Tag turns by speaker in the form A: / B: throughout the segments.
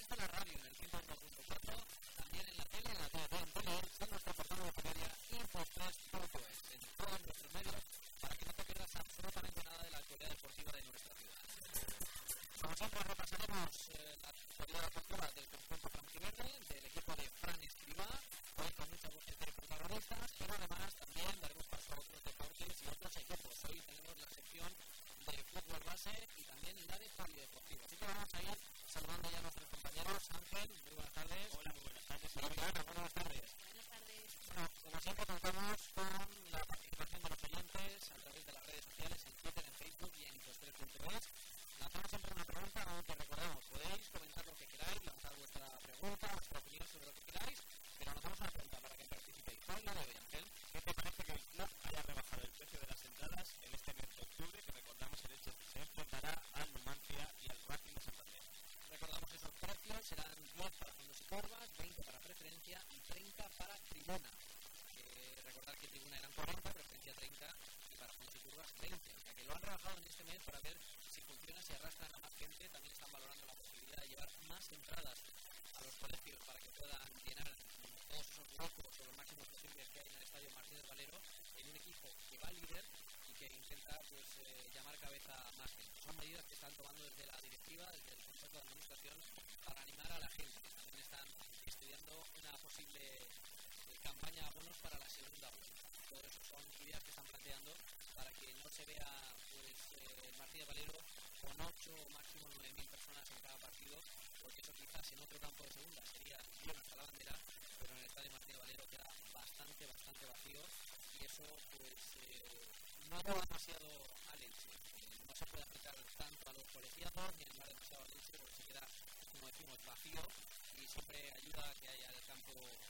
A: través de la radio en el 101.4, también en la tele, en la TV, en Teleelch, en nuestro portal multimedia info3.es, en todos nuestros medios, para que no te pierdas absolutamente nada de la actualidad deportiva de nuestra ciudad. Como siempre, repasaremos la actualidad deportiva del conjunto franjiverde, del equipo de Fran Escribá, hoy con muchas voces de protagonistas, pero además también daremos paso a otros deportes y otros equipos. Hoy tenemos la sección de fútbol base y también la de polideportivo. Así que vamos a ir saludando ya a nuestros compañeros. Ángel, muy buenas tardes.
B: Hola, muy buenas tardes.
A: Ana, buenas tardes.
C: Buenas tardes.
A: Bueno, como siempre contamos con la participación de los oyentes a través de las redes sociales, en Twitter, en Facebook y en info3.es. Lanzamos siempre una pregunta, aunque recordamos, podéis comentar lo que queráis, lanzar vuestra pregunta, vuestra opinión sobre lo que queráis, pero lanzamos una pregunta para que participéis. ¿Cuál es la de hoy, Ángel?
B: ¿Qué te parece que el club haya rebajado el precio de las entradas en este mes de octubre, que recordamos el hecho que se enfrentará al Numancia y al Racing de Santander?
A: Recordamos esos precios, serán 10 para fondos y curvas, 20 para preferencia y 30 para tribuna. Recordar que tribuna eran 40, preferencia 30 y para fondos y curvas 20. O sea que lo han rebajado en este mes para ver si funciona, si arrastran a más gente. También están valorando la posibilidad de llevar más entradas a los colegios para que puedan llenar todos esos huecos o los máximos posibles que hay en el estadio Martínez Valero, en un equipo que va líder y que intenta llamar cabeza a más gente. Son medidas que están tomando desde la directiva, desde el Consejo de Administración, para animar a la gente. También están estudiando una posible campaña de abonos para la segunda vuelta. Todo eso son ideas que están planteando para que no se vea el Martínez Valero con 8 o máximo 9.000 personas en cada partido, porque eso quizás en otro campo de segunda sería bien hasta la bandera, pero en el estadio Martínez Valero queda bastante vacío y eso no va demasiado al Elche. No se puede aplicar tanto a los colegiados ni animar demasiado al Elche porque se queda, como decimos, vacío y siempre ayuda a que haya el campo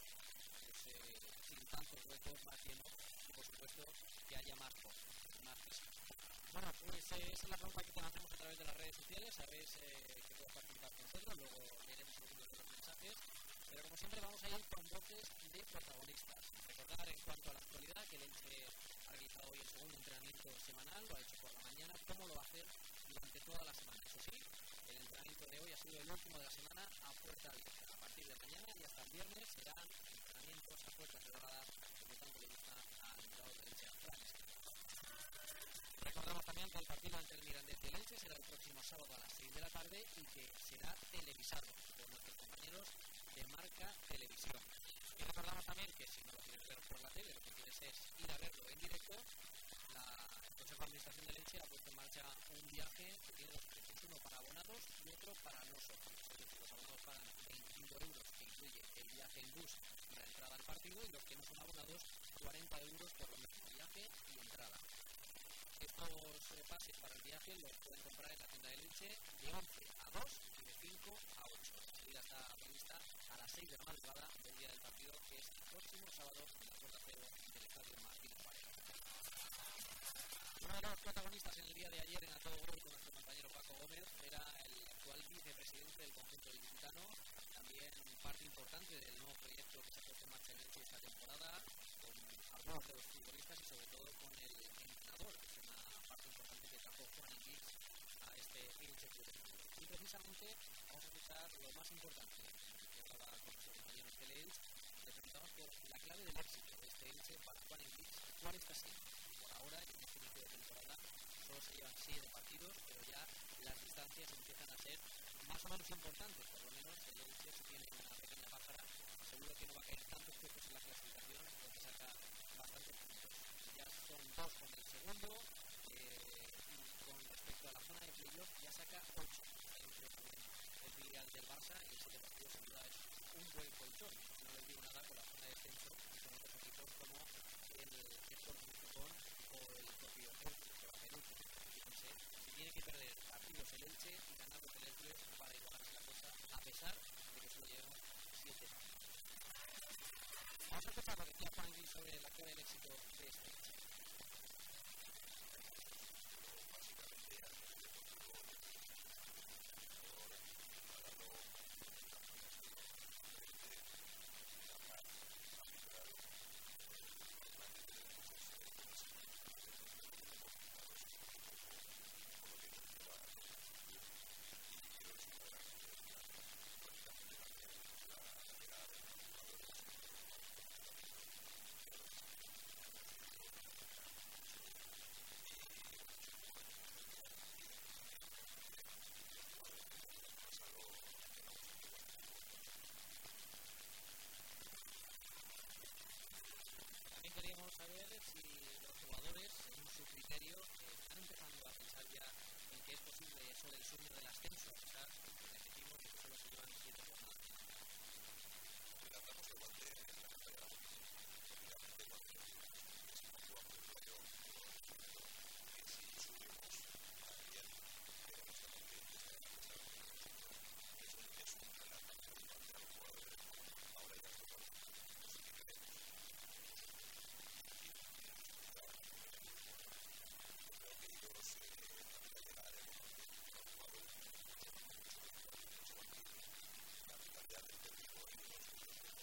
A: sin tantos huecos, más lleno y por supuesto que haya más cosas, más físico. Bueno, pues esa es la pregunta que te hacemos a través de las redes sociales. Sabéis que puedes participar con nosotros, luego leeremos algunos de los mensajes, pero como siempre vamos a ir con voces de protagonistas. Recordar en cuanto a la actualidad que el Elche ha realizado hoy el segundo entrenamiento semanal, lo ha hecho por la mañana, cómo lo va a hacer durante toda la semana. Eso sí, el entrenamiento de hoy ha sido el último de la semana a puerta abierta. A partir de mañana y hasta el viernes serán entrenamientos a puertas cerradas, como tanto le gusta al entrenador del Elche. Recordamos también que el partido entre el Mirandés y el Elche será el próximo sábado a las 6 de la tarde y que será televisado por nuestros compañeros de Marca Televisión. Y recordamos también que si no lo quieres ver por la tele, lo que quieres es ir a verlo en directo. El Consejo de Administración del Elche ha puesto en marcha un viaje que tiene dos precios, uno para abonados y otro para no socios. Es decir, los abonados pagan 25 euros, que incluye el viaje en bus y la entrada al partido, y los que no son abonados, 40 euros por lo mismo, viaje y entrada. Estos pases para el viaje los pueden comprar en la tienda de Elche de 11 a 2 y de 5 a 8. La salida está prevista a las 6 de la madrugada del día del partido, que es el próximo sábado en la puerta cero del estadio Martínez Valero. Uno de los protagonistas en el día de ayer en A Todo Gol con nuestro compañero Paco Gómez era el actual vicepresidente del conjunto ilicitano, también parte importante del nuevo proyecto que se ha puesto en marcha en Elche esta temporada, con algunos de los futbolistas y sobre todo con el entrenador, que es una parte importante que trajo Juan Enrique a este Elche Club. Y precisamente vamos a escuchar lo más importante que hablaba con nuestros compañeros de Elche. Le preguntamos por la clave del éxito de este Elche para Juan Enrique, cuál está siendo. Por ahora, en este inicio de temporada, solo se llevan 7 partidos, pero ya las distancias empiezan a ser más o menos importantes. Por lo menos el Elche, si tiene una pequeña pájara, seguro que no va a caer tantos puestos en la clasificación, porque saca bastantes puntos. Ya son 2 con el segundo, y con respecto a la zona de playoff ya saca 8. Está también el filial del Barça y el 7 partidos sin duda es un buen colchón. No les digo nada con la zona de descenso y con otros equipos como el Sporting Gijón o el propio Elche, que va a penúltimo. Fíjense, si tiene que perder partidos el Elche y ganarlos el Elche para igualarse la cosa, a pesar de que solo llevemos 7 años. Vamos a escuchar lo que decía Juan Luis sobre la clave del éxito de este Elche. eso del sueño del ascenso, a pesar de que repetimos que solo se llevan 7 jornadas.
C: Hablamos igual de la realidad, obviamente cuando se actúa por el rollo, que si subimos también, pero no está muy bien, es un relato preocupante a los jugadores, ahora ya no lo sé qué creemos. Yo creo que ellos también al llegar los jugadores la mentalidad del técnico y de los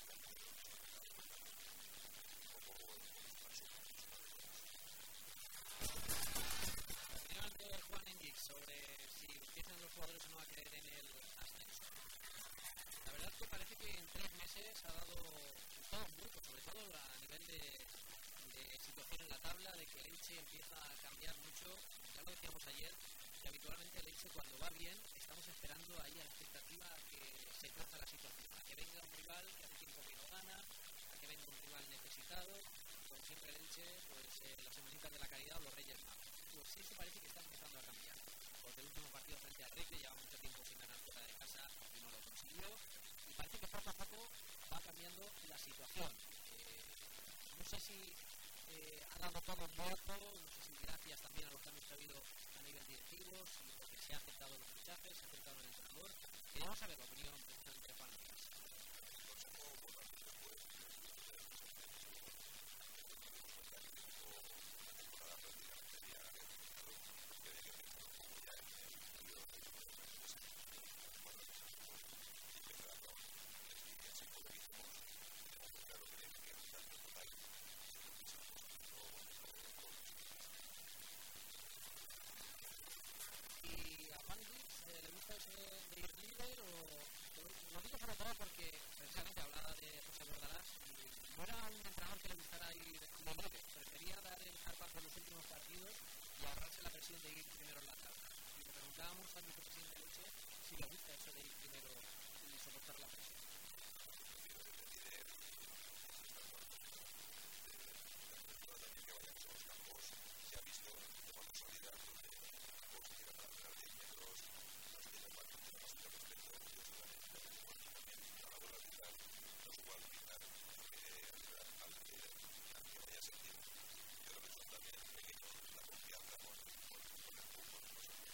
A: Opinión de Juan Engic sobre si empiezan los jugadores o no a creer en el ascenso. La verdad es que parece que en 3 meses ha dado un vuelco, sobre todo a nivel de situación en la tabla, de que el Elche empieza a cambiar mucho. Ya lo decíamos ayer, que habitualmente el Elche cuando va bien estamos esperando ahí a la expectativa a que se traza la situación, a que venga un rival que hace tiempo que no gana, a que venga un rival necesitado, como siempre el Elche, pues las semanitas de la caridad o los Reyes Magos. Pues sí, se parece que está empezando a cambiar, porque el último partido frente a Recre lleva mucho tiempo sin ganar fuera de casa y no lo consiguió, y parece que poco a poco va cambiando la situación. No sé si ha dado todo un vuelco, no sé si gracias también a los cambios que ha habido a nivel directivo, si porque se ha aceptado los fichajes, se ha aceptado el entrenador. Queremos saber la opinión precisamente de Juan Díaz. ¿Y a Juan Díaz le gusta eso de ir líder o...? Lo digo sobre todo porque precisamente hablaba de José Bordalás y no era un entrenador que le gustara ir de líder, prefería dar el zarpazo en los últimos partidos y ahorrarse la presión de ir primero en la tabla. Y le preguntábamos al vicepresidente de Elche si le gusta eso de ir primero y soportar la presión.
C: Se ha visto como consolidar donde los que llegan a la de metros, los que llegan bastante más de respeto, y eso también a la bola vital, no es igual vital al que vaya a sentir. Yo creo que son también pequeños, la confianza con el fútbol,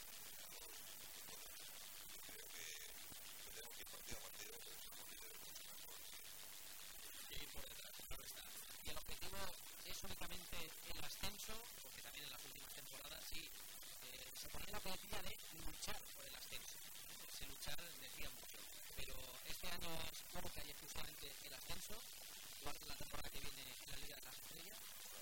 C: yo creo que tenemos que ir partido a partido, pero somos líderes mucho mejor
A: que ir por detrás, claro está. Y el objetivo es únicamente el ascenso, porque también en las últimas temporadas sí se ponía la plantilla de luchar por el ascenso. Ese luchar decía mucho, pero este año es única y exclusivamente el ascenso, igual que la temporada que viene en la Liga de las Estrellas.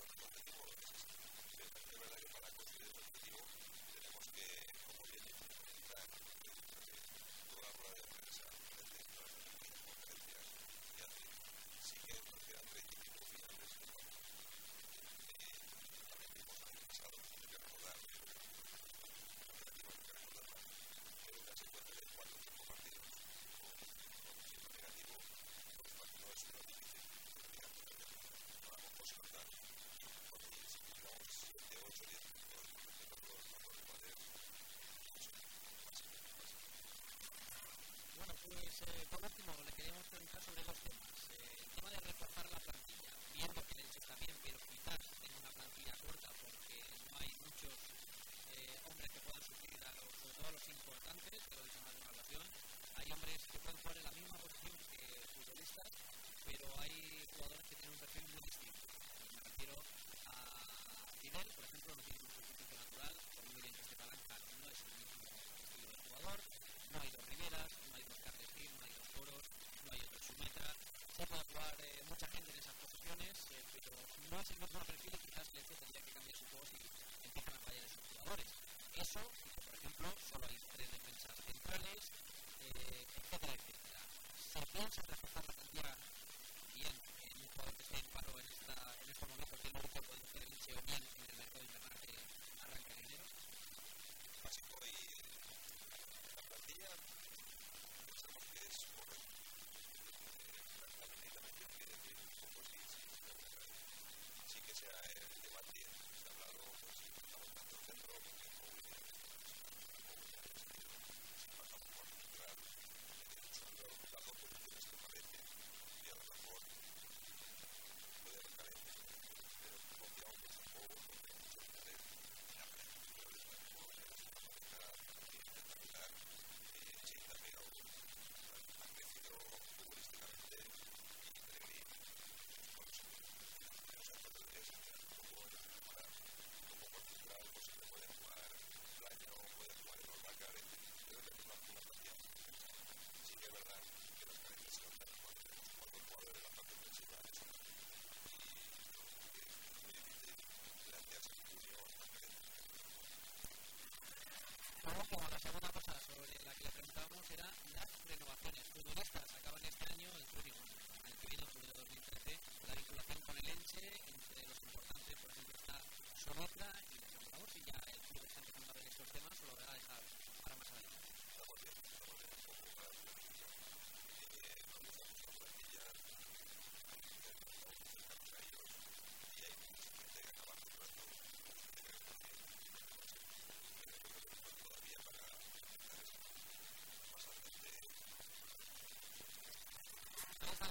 C: Es verdad que para conseguir el objetivo tenemos que, como bien entrar toda la rueda de prensa, frente a todas las pequeñas conferencias y así, sí que nos quedan 35 finales en el banco. También vimos el año pasado, hay que recordar, pero una secuencia de 4 o 5 partidos con siendo negativo, pues no es una difícil, digamos, no vamos a saltar. Si tuviéramos 7, 8, 10 minutos, los rivales,
A: Bueno, pues por último le queríamos preguntar sobre dos temas. El tema de reforzar la plantilla, viendo que el Elche está bien, pero quizás tenga una plantilla corta porque no hay muchos hombres que puedan suplir sobre todo a los importantes, que lo he dicho más de una ocasión. Hay hombres que pueden jugar en la misma posición que futbolistas, pero hay jugadores que tienen un perfil muy distinto. Me refiero a Fidel, por ejemplo, no tiene un sustituto natural, por muy bien que esté Palanca, no es el mismo estilo de jugador. No hay dos Riveras, no hay dos Carretil, no hay dos Toros, no hay otro Sumetra. Se puede jugar mucha gente en esas posiciones, pero no es el mismo perfil y quizás el Elche tendría que cambiar su juego si empiezan a fallar esos jugadores. Eso, por ejemplo, solo hay 3 defensas centrales, etcétera, etcétera. ¿Se piensa reforzar la plantilla bien en un jugador que esté en paro en estos momentos que no se puede hacer el Elche o bien en el mercado invernal que arranca en enero?
C: básico y la plantilla pensamos que es correcto. También quiere decir un poco sí que sea el debate, se ha hablado, pues si estamos tanto el centro, porque el móvil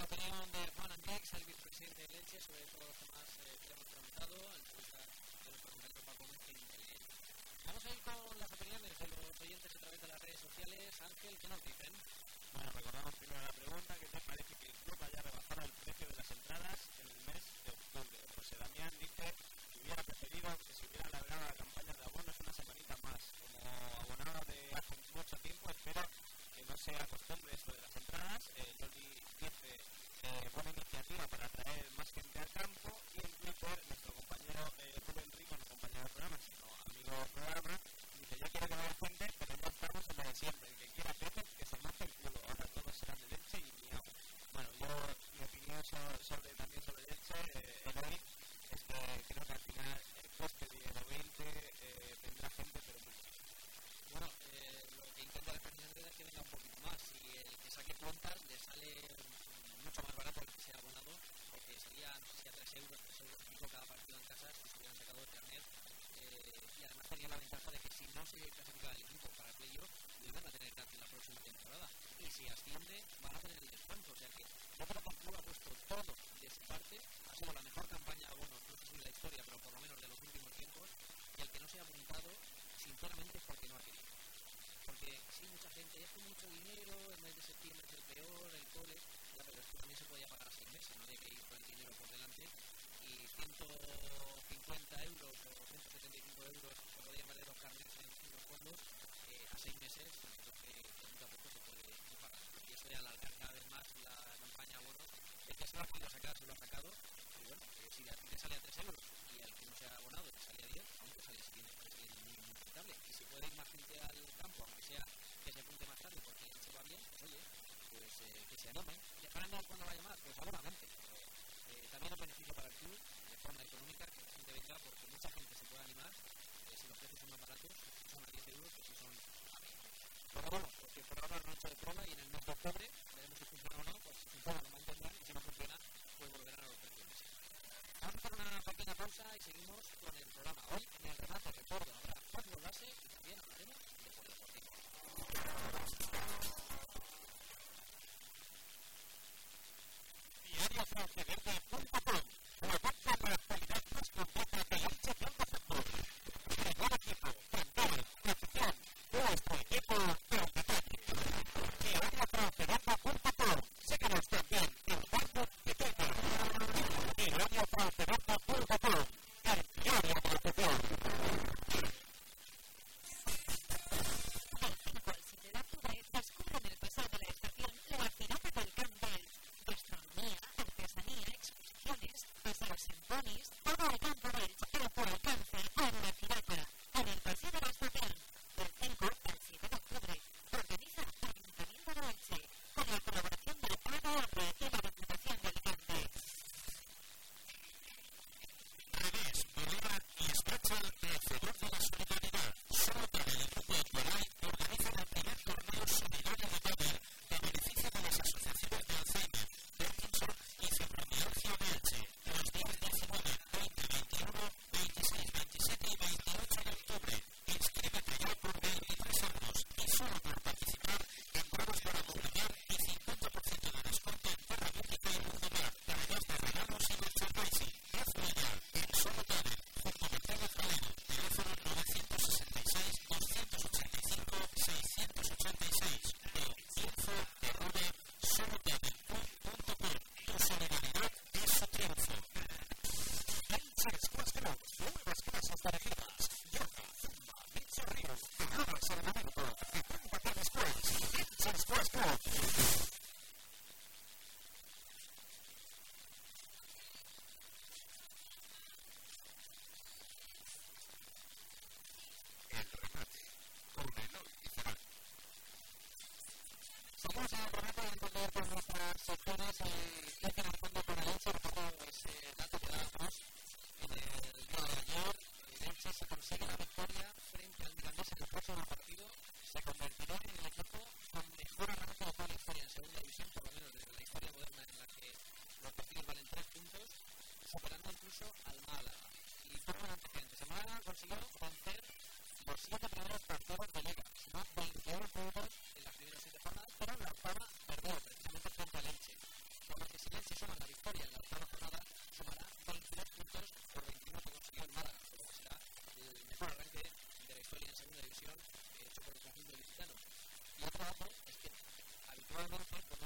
A: opinión de Juan Andrés, el vicepresidente de Leche, sobre todos los temas que hemos preguntado, a la entrevista de nuestro compañero Paco Gómez en Teleelch. Vamos a ir con las opiniones de los oyentes a través de las redes sociales. Ángel, ¿qué nos dicen?
B: Bueno, recordamos primero la pregunta: ¿qué te parece que el club haya rebajado el precio de las entradas en el mes de octubre? José Damián dice que hubiera preferido que se hubiera alargado la campaña de abonos una semanita más. Como abonado de hace mucho tiempo, espero que no sea costumbre esto de las entradas. Jordi dice buena iniciativa para atraer más gente al campo. Y en Twitter, nuestro compañero Rubén Rico, no compañero de programa, sino amigo del programa, dice: yo quiero que vaya gente, pero ya estamos en lo de siempre. El que quiera peces, que se monte el culo. Ahora todos serán de Leche y miau. Bueno, yo, mi opinión también sobre Leche, Eloy, es que creo que al final el coste de 20 tendrá gente, pero muy poco.
A: Bueno, lo que intenta el presidente es que venga un poquito más. Si el que saque cuentas le sale mucho más barato el que sea abonado, porque sería, no sé si a 3 euros y pico cada partido en casa si se hubieran sacado el carnet. Y además tenía la ventaja de que si no se clasifica el equipo para el playoff, lo iban a tener gratis la próxima temporada. Y si asciende, van a tener el descuento. O sea que yo creo que el club ha puesto todo de su parte. Ha sido la mejor campaña de abonos, no sé si de la historia, pero por lo menos de los últimos tiempos. Y el que no se ha apuntado, sinceramente, es porque no ha querido. Porque sí, mucha gente, es que mucho dinero, el mes de septiembre es el peor, el cole, ya, pero esto también se podía pagar a 6 meses, no había que ir con el dinero por delante. Y 150 euros o 175 euros se podían valer los carnets en los fondos a 6 meses, creo que poquito a poco se puede ir pagando. Y eso de alargar cada vez más la campaña, bueno, el que se lo ha podido sacar, se lo ha sacado. Y bueno, si a ti te sale a 3 euros y al que no se ha abonado te sale a 10, aunque sale muy rentable. Y si puede ir más gente al campo, aunque sea que se apunte más tarde porque se va bien, pues oye, pues que se animen. ¿Dejarán cuando vaya más? Pues seguramente. También es beneficio para el club de forma económica que la gente venga, porque mucha gente se puede animar si los precios son más baratos, si son a 10 euros que si son a 20. Pero bueno, porque por ahora no he hecho de prueba y en el mes de octubre veremos si funciona o no. Pues si funciona lo mantendrán y si no funciona pues volverán a los precios. Vamos a hacer una pequeña pausa y seguimos con el programa. Hoy en el remate, recuerdo, habrá fútbol base y también hablaremos de polideportivo. DiarioFranceVerde.com, la web con la actualidad más completa de Elche Club de Fútbol. Primer equipo, plantel, afición, nuestro equipo al detalle. DiarioFranceVerde.com, síguenos también en Facebook y Twitter. DiarioFranceVerde.com, el diario de la afición.
D: Descubren el pasado de la estación La Pirata del Camp del gastronomía, artesanía, exposiciones, paseos en ponis, todo el campo del a tu alcance en La Pirata, en el paseo de la estación, del 5 al 7 de octubre. Organiza Ayuntamiento de Elche, con la colaboración del ADR y la Diputación de Alicante.
C: Revés, Bolívar y Spatchel, vencedor de la solidaridad. Solo para el grupo Equalai organizan el primer torneo solidario de pádel en beneficio de las asociaciones de Alzheimer, Parkinson y fibromialgia de Elche. Los días 19, 20, 21, 26, 27 y 28 de octubre. Inscríbete ya por 23 euros y solo por participar en pruebas para mobiliar y 50% de descuento en Terra Mítica y Mundomar. Además de regalos y merchandising. Hazlo ya en Solo Pádel, junto a Mercedes Galeno. Teléfono 965-685-686 o info@solopadel.com. Tu solidaridad es su triunfo. Elche Squash Club, nuevas clases dirigidas. Yoga, zumba, Elche Río, pegadas al momento, 70 para squash. Elche Squash Club. El remate, con Eloy Lizarán.
A: Seguimos en el remate de entender con nuestras secciones que hacen el fondo para Elche. Un poco ese dato que dábamos en el día de ayer. Elche se consigue la victoria frente al Mirandés en el próximo partido. Se convertirá en el equipo con mejor arranque de toda la historia en segunda división, por lo menos desde la historia moderna en la que los partidos valen 3 puntos, superando incluso al Málaga. Y por un antecedente, el Málaga consiguió vencer los 7 primeros partidos de Liga, sumó 21 puntos en las primeras 7 jornadas, pero en la octava perdió precisamente frente al Elche, por lo que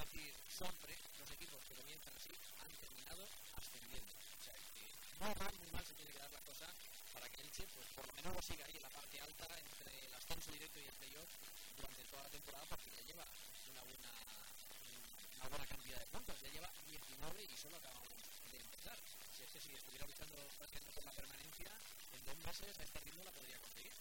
A: decir siempre, los equipos que comienzan así han terminado ascendiendo. O sea que muy mal se tiene que dar la cosa para que Elche, pues por lo menos siga ahí en la parte alta entre el ascenso directo y el playoff durante toda la temporada, porque ya lleva una buena cantidad de puntos, ya lleva 19 y solo acabamos de empezar. Si es que si estuviera luchando prácticamente por la permanencia, en 2 meses a este ritmo la podría conseguir.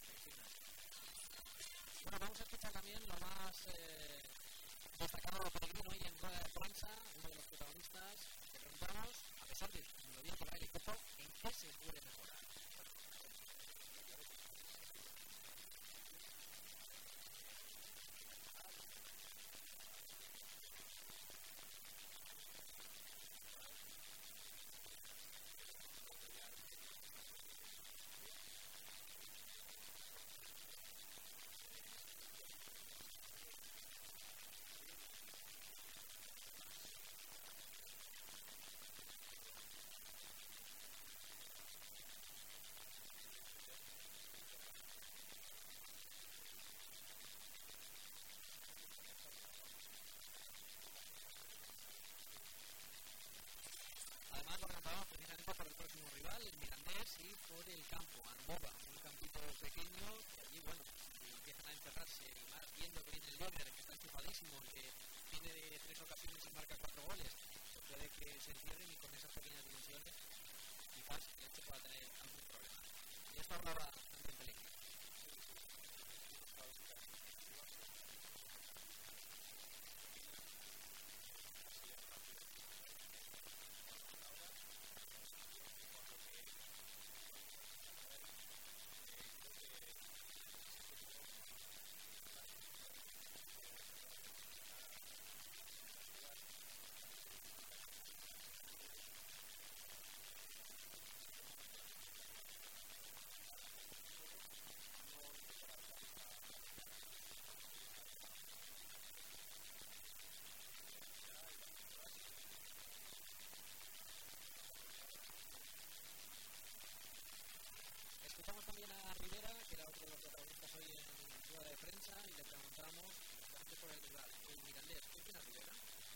A: Bueno, vamos a escuchar también lo más destacado de Pellegrino hoy en rueda de prensa, uno de los protagonistas. Le preguntamos, a pesar de lo bien que va el equipo, ¿en qué se puede mejorar? Además, lo preguntamos precisamente por el próximo rival, el Mirandés, y por el campo, Andorra, un campito pequeño, que allí, bueno, empiezan a encerrarse, y más viendo que viene el líder, que está enchufadísimo, que tiene de 3 ocasiones y marca 4 goles, pues puede que se encierren y con esas pequeñas dimensiones, quizás este pueda tener algún problema. Y esto hablaba también Pellegrini. Escuchamos también a Rivera, que era otro de los protagonistas hoy en rueda de prensa, y le preguntamos por el rival, el Mirandés. ¿Qué opina Rivera?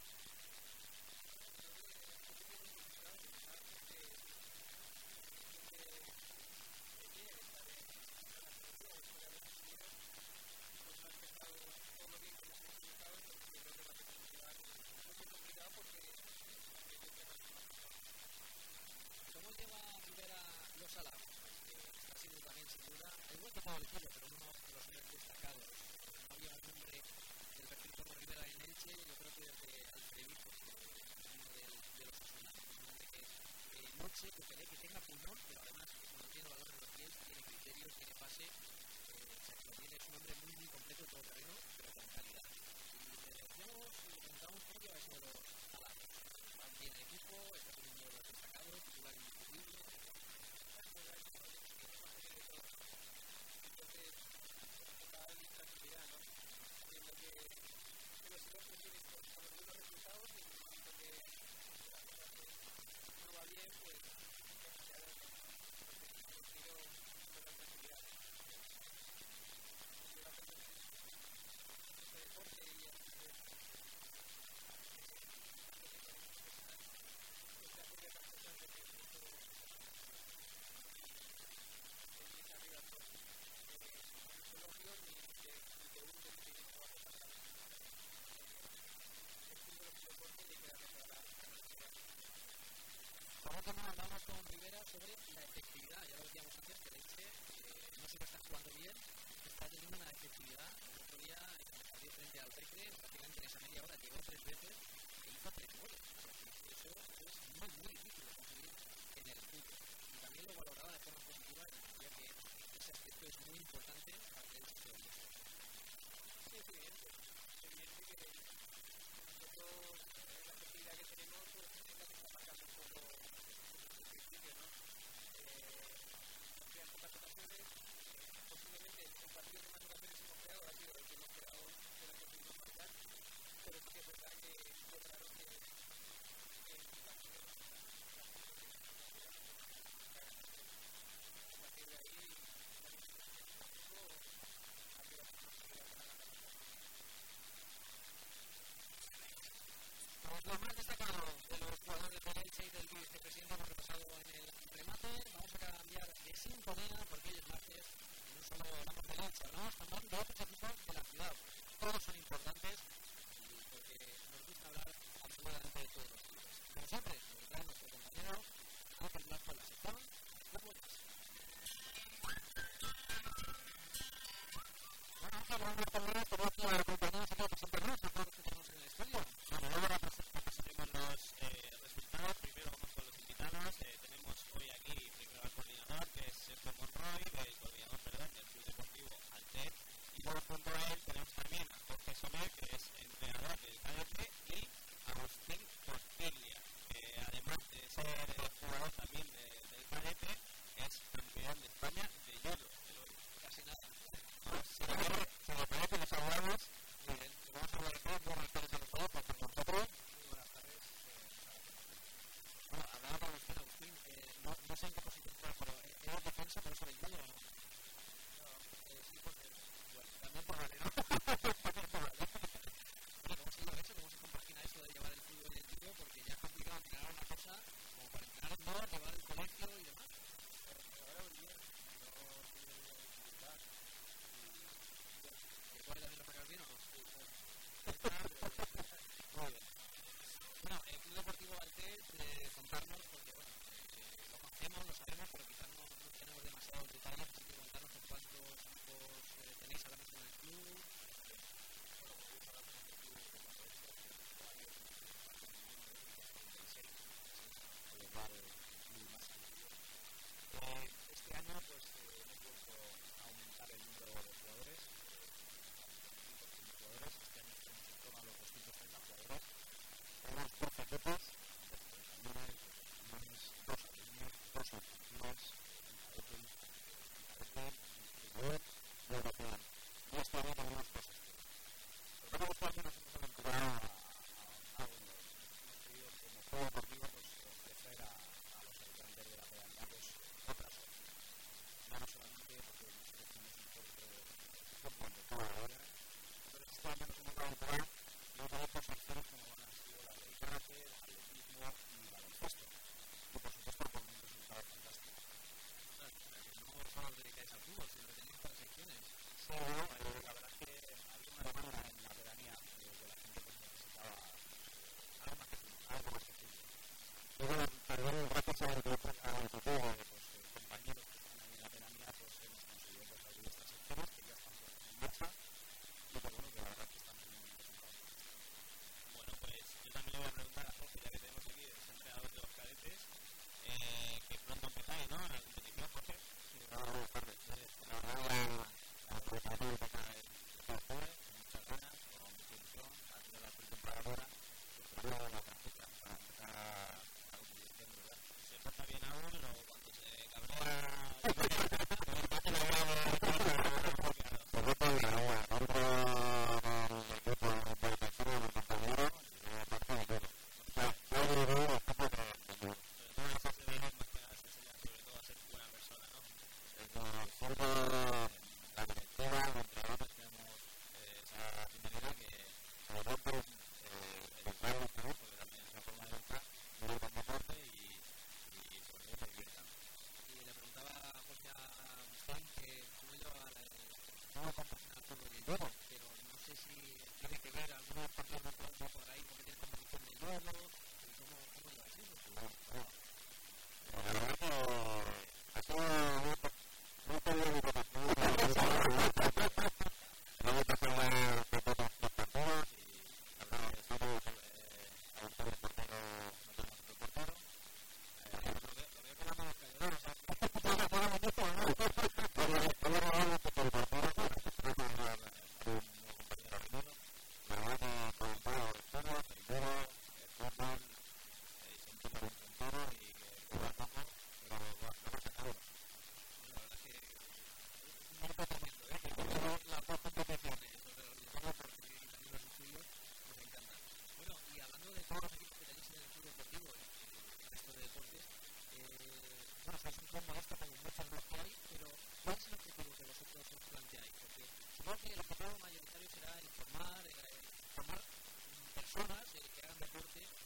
A: ¿Cómo lleva Rivera los halagos? Está siendo también, sin duda, igual que todo el equipo, pero uno de los más destacados. No había un hombre del perfil como Rivera en Elche, yo creo que desde Alfredito, uno de los asuntos. Un hombre que luche, que pelee, que tenga pulmón, pero además que cuando tiene valor en los pies, tiene criterios, tiene pase, es un hombre muy completo, todo terreno, pero con calidad. Y le preguntamos por ello a eso de los halagos. Va bien el equipo, está siendo uno de los destacados, titular indiscutible. Vamos hablamos con Rivera sobre la efectividad. Ya lo decíamos antes, que Elche no solo está jugando bien, está teniendo una efectividad. El otro día, en el partido frente al Recre, prácticamente en esa media hora llegó 3 veces e hizo 3 goles. Eso es muy difícil de conseguir en el fútbol. Y también lo valoraba de forma positiva y decía que ese aspecto es muy importante para que Elche se lo diga. Sí, es evidente. Es evidente que nosotros la efectividad que tenemos pues, es la que está marcando un poco el principio, ¿no? Nos crean pocas ocasiones, posiblemente el partido que más ocasiones hemos creado ha sido el que hemos creado, que no conseguimos marcar, pero sí que es verdad que Lo más destacado de los jugadores del Elche y del vicepresidente hemos repasado en el remate. Vamos a cambiar de sintonía porque hoy es martes. No solo hablamos del Elche, hablamos también de otros equipos de la ciudad. Todos son importantes y porque nos gusta hablar absolutamente de todos los clubes. Como siempre, nos trae nuestro compañero Ángel Blasco en la sección Las Botas. Bueno, Ángel, buenas tardes. Tenemos aquí a compañeros aquí a presentarnos a todos los que tenemos en el estudio.
B: Bueno, ahora presentemos los resultados. Primero vamos con los invitados. Tenemos hoy aquí primero al coordinador, que es Sergio Monroy, del Club Deportivo Altet. Y luego junto a él tenemos también a Jorge Soler, que es entrenador del cadete, y Agustín Portilla, que además de ser jugador también del cadete, es campeón de España de judo. Casi nada. Si me parece, los abogados. Muy bien, vamos a hablar de todo. Buenas tardes a los todos, por nosotros.
A: Muy buenas tardes. Bueno, hablaba con Agustín. No sé en qué posición juega, pero ¿es defensa, pero sobre el judo o no? Sí, pues bueno, también por vale, ¿no? Bueno, ¿cómo se lleva eso? ¿Cómo se compagina eso de llevar el fútbol y el judo? Porque ya es complicado entrenar una cosa como para entrenar dos, llevar el colegio y demás. Ahora muy bien, no tiene dificultad. ¿Y cuál es la de sacar bien o no? Sí, claro. Muy bien. Bueno, el Club Deportivo Altet, contarnos, porque bueno, lo conocemos, lo sabemos, pero quizás no tenemos demasiados detalles, así que contarnos con cuántos equipos tenéis ahora mismo en el club. Este año pues hemos vuelto a aumentar el número de jugadores, este año tenemos en torno a los 230 jugadores. Tenemos 12 equipos, 2 españoles, 2 alumnos, 2 infantiles, un cadete, y european. Y este año tenemos 2 estrellas. Pero bueno, este año nos hemos aventurado a unos pedidos como juego deportivo, pues ofrecer a los habitantes de la pedanía pues otras opciones. Ya no solamente porque nosotros tenemos un fuerte fútbol de toda la hora, pero este año nos hemos aventurado y otras opciones como han sido la de karate, atletismo y baloncesto. Y por supuesto con un resultado fantástico. No solo os dedicáis al fútbol, sino que tenéis otras secciones. Sí, bueno, la verdad es que había una demanda en la pedanía de la gente que necesitaba algo más que fútbol. Y bueno, también gracias a un grupo de compañeros que están ahí en la pedanía, pues hemos conseguido pues, abrir estas secciones que ya están puestas en marcha y que bueno, que la verdad que están teniendo un resultado.
B: Bueno, pues yo también le voy a preguntar a Jorge, ya que tenemos aquí el entrenador de los cadetes, que pronto empezáis, ¿no? En la competición, Jorge.
C: Sí, buenas tardes. La verdad, la preparación empieza el jueves, con muchas ganas, con mucha ilusión, ha sido la pretemporada ahora, pues primero la práctica, para empezar la competición, ¿verdad?
B: Se porta bien ahora, pero cuando se cabrea... Supongo que el objetivo mayoritario será formar personas que hagan deporte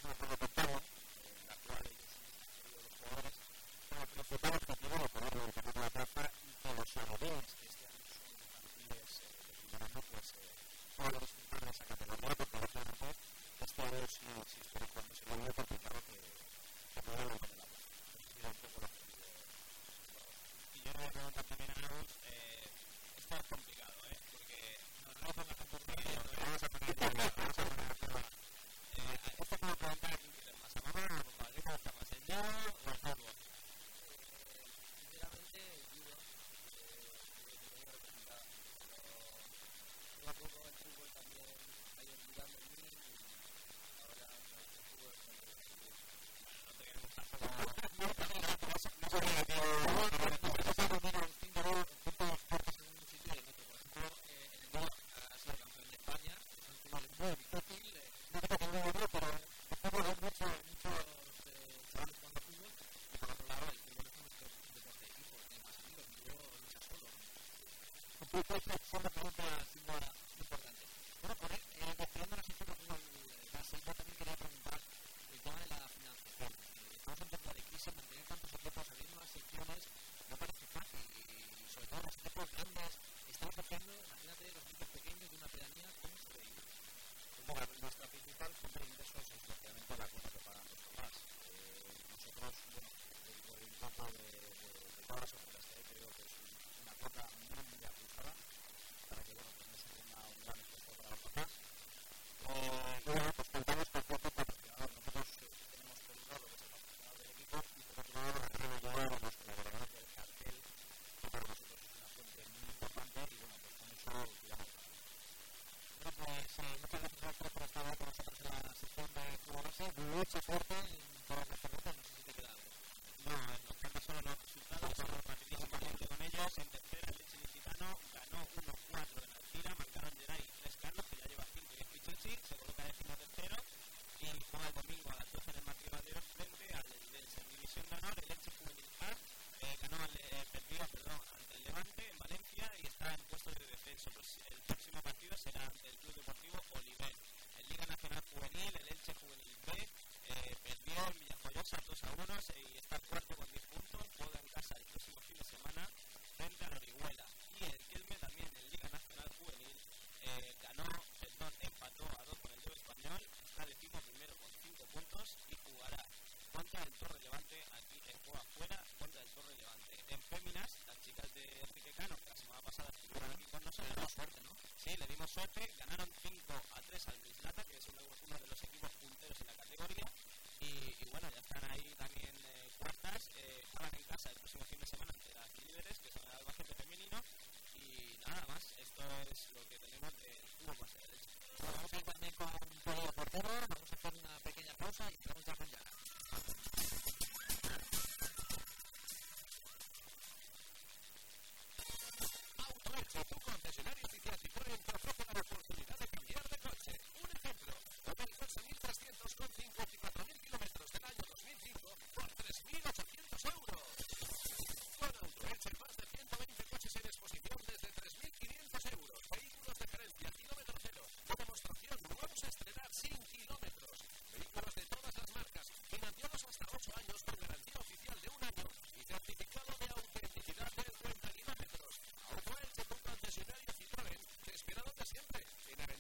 C: Te espera donde siempre, en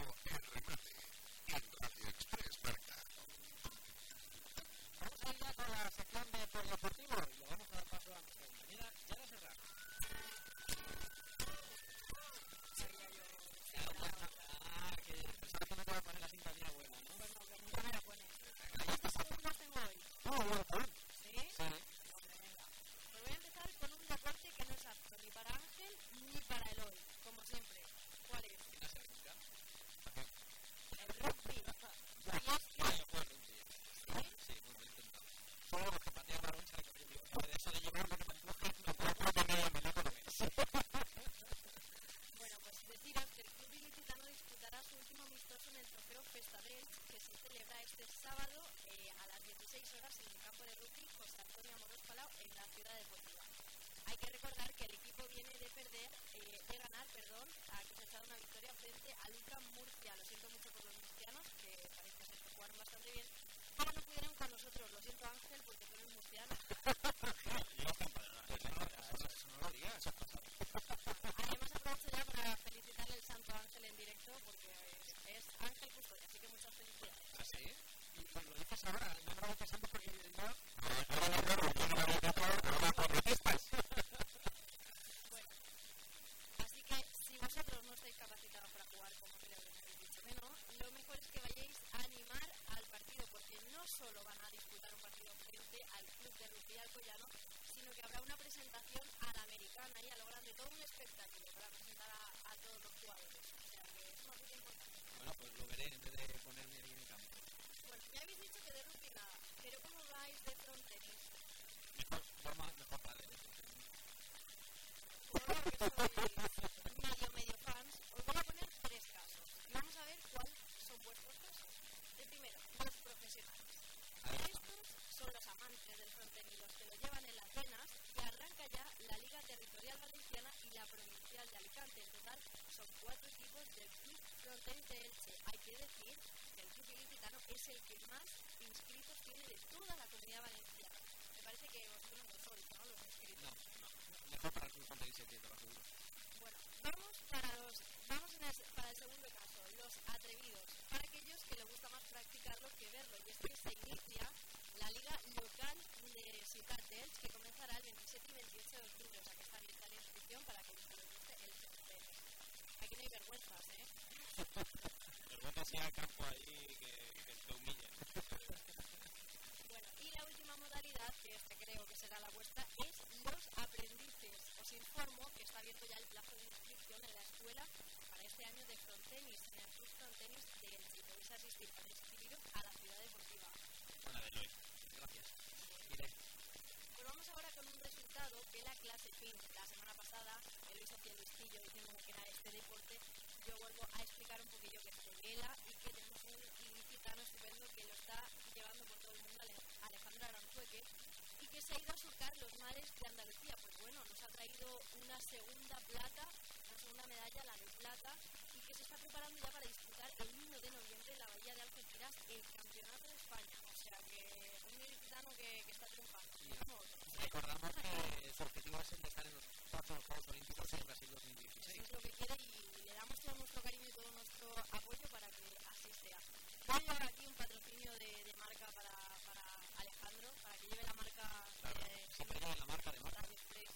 C: El remate en Radio Express Marca.
A: Vamos a ir ya con la sección de polideportivo y le vamos a dar paso a nuestra compañera Yara Serrano. Que pensaba que no te iba a poner la sintonía buena, ¿no?
D: Pues no, que nunca me la pones. ¿Cuántas preguntas tengo hoy? ¿Sí?
A: Sí.
D: Hombre, venga. Pues voy a empezar con un deporte que no es apto ni para Ángel ni para Eloy, como siempre. ¿Cuál es?
A: Gimnasia rítmica.
D: El rugby. Y es que...
A: Sí, muy bien intentado. Solo los que patean balón saben lo que yo digo. De eso de llevar lo que me empujan, no puedo tener minuto con eso.
D: Bueno, pues deciros que el Club Ilicitano disputará su último amistoso en el trofeo Festa del que se celebra este sábado a las 16 horas en el campo de rugby José Antonio Amorós Palau en la ciudad deportiva. Hay que recordar que el equipo viene de ganar, ha cosechado una victoria frente al Ultra Murcia. Lo siento mucho por los murcianos, que parece ser que jugaron bastante bien, pero no pudieron con nosotros. Lo siento, Ángel, porque tú eres murciano.
A: Eso no lo digas.
D: Además, aprovecho ya para felicitarle el santo Ángel en directo, porque es Ángel Custodia, así que muchas felicidades.
A: ¿Ah, sí? Y lo dices ahora, no me lo dices antes porque yo...
D: Bueno, así que si vosotros no estáis capacitados para jugar, como creo que me habéis dicho que no, lo mejor es que vayáis a animar al partido, porque no solo van a disputar un partido frente al Club de Rugby Alcoyano, sino que habrá una presentación a la americana y a lo grande, todo un espectáculo para presentar a todos los jugadores. O sea que es una cosa importante.
A: Bueno, pues lo veré en vez de ponerme ahí en el campo.
D: Bueno, me habéis dicho que de rugby nada, pero ¿cómo vais de frontenis?
A: Mejor padre.
D: Supongo que sois medio fans. Os voy a poner 3 casos y vamos a ver cuáles son vuestros casos. El primero, los profesionales. Estos son los amantes del frontenis, los que lo llevan en las venas, y arranca ya la Liga Territorial Valenciana y la Provincial de Alicante. En total son 4 equipos del Club Frontenis de Elche. Hay que decir que el Club Ilicitano es el que más inscritos tiene de toda la Comunidad Valenciana. Me parece que vosotros no sois, ¿no? Los inscritos.
A: No. Mejor para el Club Frontenis te lo aseguro.
D: Bueno, vamos para el segundo caso, los atrevidos, para aquellos que les gusta más practicarlo que verlo, y es que se inicia la Liga Local de Ciutat d'Elx, que comenzará el 27 y 28 de octubre, o sea que está abierta la inscripción para que les guste el frontenis. Aquí no hay vergüenzas, ¿eh?
B: Vergüenza sea el campo ahí que te humillen.
D: Bueno, y la última modalidad, que creo que será la vuestra, es los aprendices. Os informo que está abierto ya el plazo de inscripción en la escuela para este año de frontenis, en el Club Frontenis de Elche. Si podéis asistir para inscribiros a la ciudad deportiva.
B: Buena de Luis.
A: Gracias. Iré.
D: Pues vamos ahora con un resultado de la clase FIN. La semana pasada, Luis hacía el listillo diciéndome que era este deporte. Yo vuelvo a explicar un poquillo que se vela y que tenemos un ilicitano estupendo que lo está llevando por todo el mundo, Alejandro Aranzueque, y que se ha ido a surcar los mares de Andalucía. Pues bueno, nos ha traído una segunda medalla, la de plata, y que se está preparando ya para disputar el 1 de noviembre en la Bahía de Algeciras el Campeonato de España. O sea que un ilicitano que está triunfando.
A: Recordamos que su objetivo es el de estar en los próximos Juegos Olímpicos en Brasil 2016.
D: Eso es lo que quiere y le damos todo nuestro cariño y todo nuestro apoyo para que así sea. Voy a llevar aquí un patrocinio de marca para Alejandro, para que lleve la marca
A: siempre lleva la marca de marca.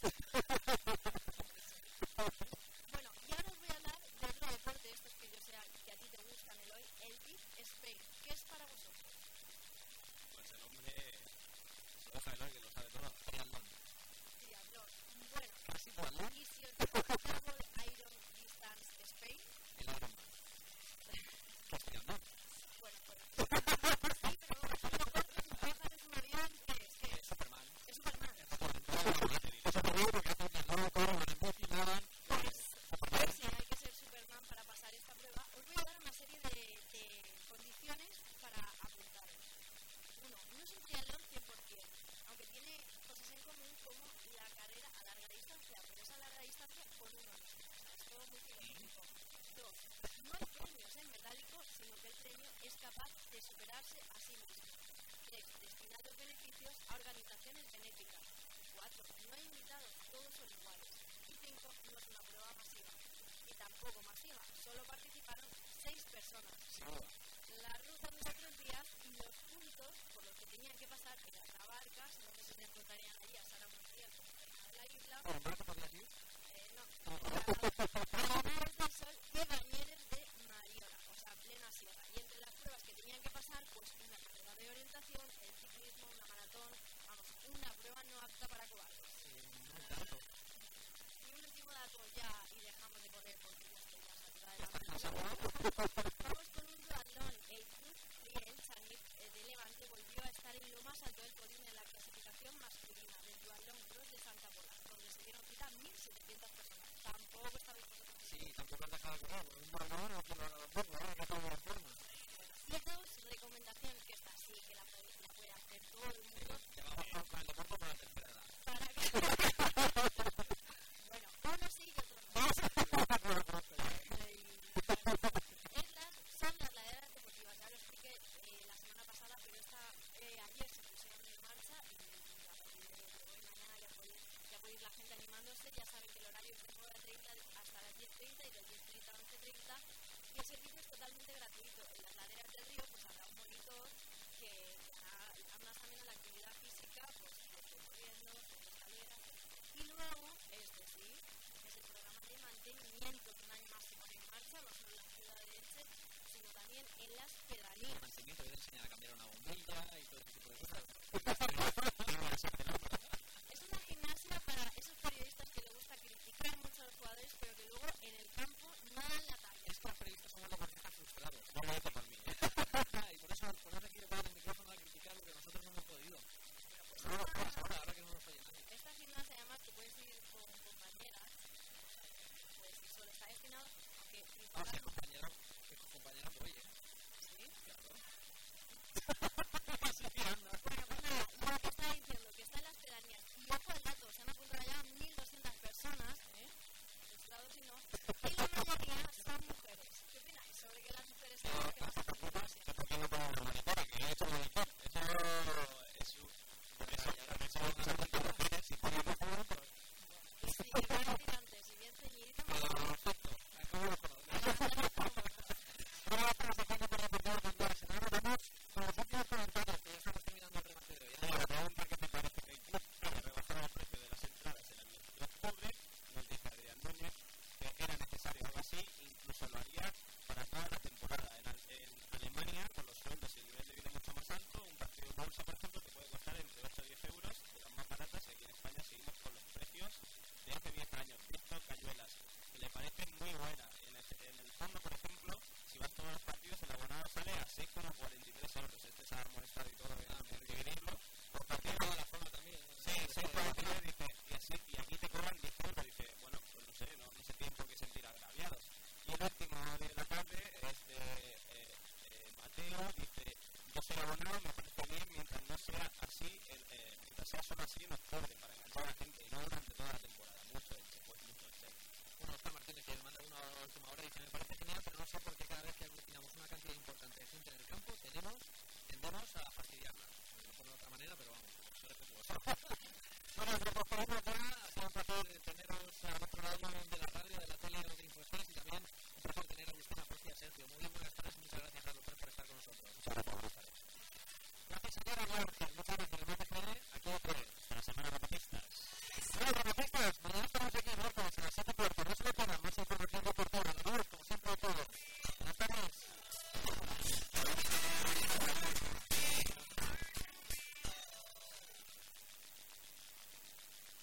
D: Bueno, y ahora os voy a hablar de otro deporte, estos que yo sé que a ti te gustan, Eloy, el Deep Space. ¿Qué es para vosotros?
B: Pues el hombre se lo deja de que lo sabe todo.
D: Triatlón. Bueno,
A: Casi duatlón.
D: y si os digo Double Iron Distance Space,
A: El Ironman. ¿Qué es triatlón?
D: bueno. Sí, pero bajas es un avión, ¿qué es?
A: Superman.
D: Es Superman.
A: Eso te digo porque hace triatlón, corren, van en bici, nadan.
D: Pues sí, hay que ser Superman para pasar esta prueba. Os voy a dar una serie de condiciones para apuntaros. 1. No es un triatlón 100%, aunque tiene cosas en común como la carrera a larga distancia, pero es a larga distancia con uno mismo. O sea, es todo muy filosófico. 2. No hay premios en metálico, sino que el premio es capaz de superarse a sí mismo. 3. Destinar los beneficios a organizaciones benéficas. 4. No hay invitados, todos son iguales. Y 5. No es una prueba masiva. Y tampoco masiva, solo participaron
E: 6 personas.
A: Sí.
E: La ruta dura 3 días y los puntos por los que tenían que pasar eran Navarcas, donde se encontrarían allí a Sara Montiel, reina de la isla.
A: ¿Por qué podías ir?
E: No. Bañeres del Sol y Bañeres de Mariona, o sea, plena sierra. Y entre las pruebas que tenían que pasar, pues una carrera de orientación, el ciclismo, una maratón, vamos, una prueba no apta para cobardes. Y un último dato ya, y dejamos de correr porque ya estoy ya saturada de la Vamos con un duatlón. El Club Riel Chanit de Levante volvió a estar en lo más alto del podio en la clasificación masculina del duatlón cross de Santa Pola, donde se dieron cita 1.700 personas. Tampoco estabais vosotros.
A: Sí, tampoco has dejado de correr. Un balón no quiero la forma, ahora que estamos en forma.
E: Ciertas recomendaciones que esta sí que la puede hacer todo el mundo.
A: Ya vamos con el deporte para la tercera edad.
E: Para que... Bueno, uno sí y otro no. Son las laderas deportivas. Ya lo expliqué la semana pasada, pero ayer se pusieron en marcha y a partir de hoy mañana ya puede ir la gente animándose. Ya saben que el horario es de 9:30 hasta las 10:30 y de 10:30 a 11:30. Y el servicio es totalmente gratuito. En las laderas del río pues habrá un monitor que hará más también a la actividad física, pues corriendo, sobre escaleras. Y luego, este sí, es el programa de mantenimiento que un año más se pone en marcha, no solo en la ciudad de Elche, sino también en las pedanías.
A: El mantenimiento, voy a enseñar a cambiar una bombilla y todo ese tipo de cosas.
E: Es una gimnasia para esos periodistas que les gusta criticar mucho a los jugadores, pero que luego en el campo no dan la talla.
A: Estos periodistas son los deportistas frustrados. No lo digo por mí. Y por eso quiero poner el micrófono a criticar lo que nosotros no hemos podido.
E: Pues
A: ahora que no nos falla nadie.
E: esta gimnasia además que puedes ir con compañeras, puedes ir sola, está destinado a que
A: Si es compañera voy,
E: ¿Sí?
A: Claro.
E: Bueno, pues nada, lo que estaba diciendo, que está en las pedanías. Y ojo al dato, se han apuntado ya 1.200 personas, frustrados y no, y la mayoría son mujeres. ¿Qué opináis sobre que las mujeres sean las que más hacen gimnasia?
B: ¿Por qué no ponen una monitora? Que yo he hecho monitor.
E: Y si bien tirantes y bien ceñiditas,
A: Mañana estamos aquí, Marcos, a las 7:15. No se lo pierdan, más información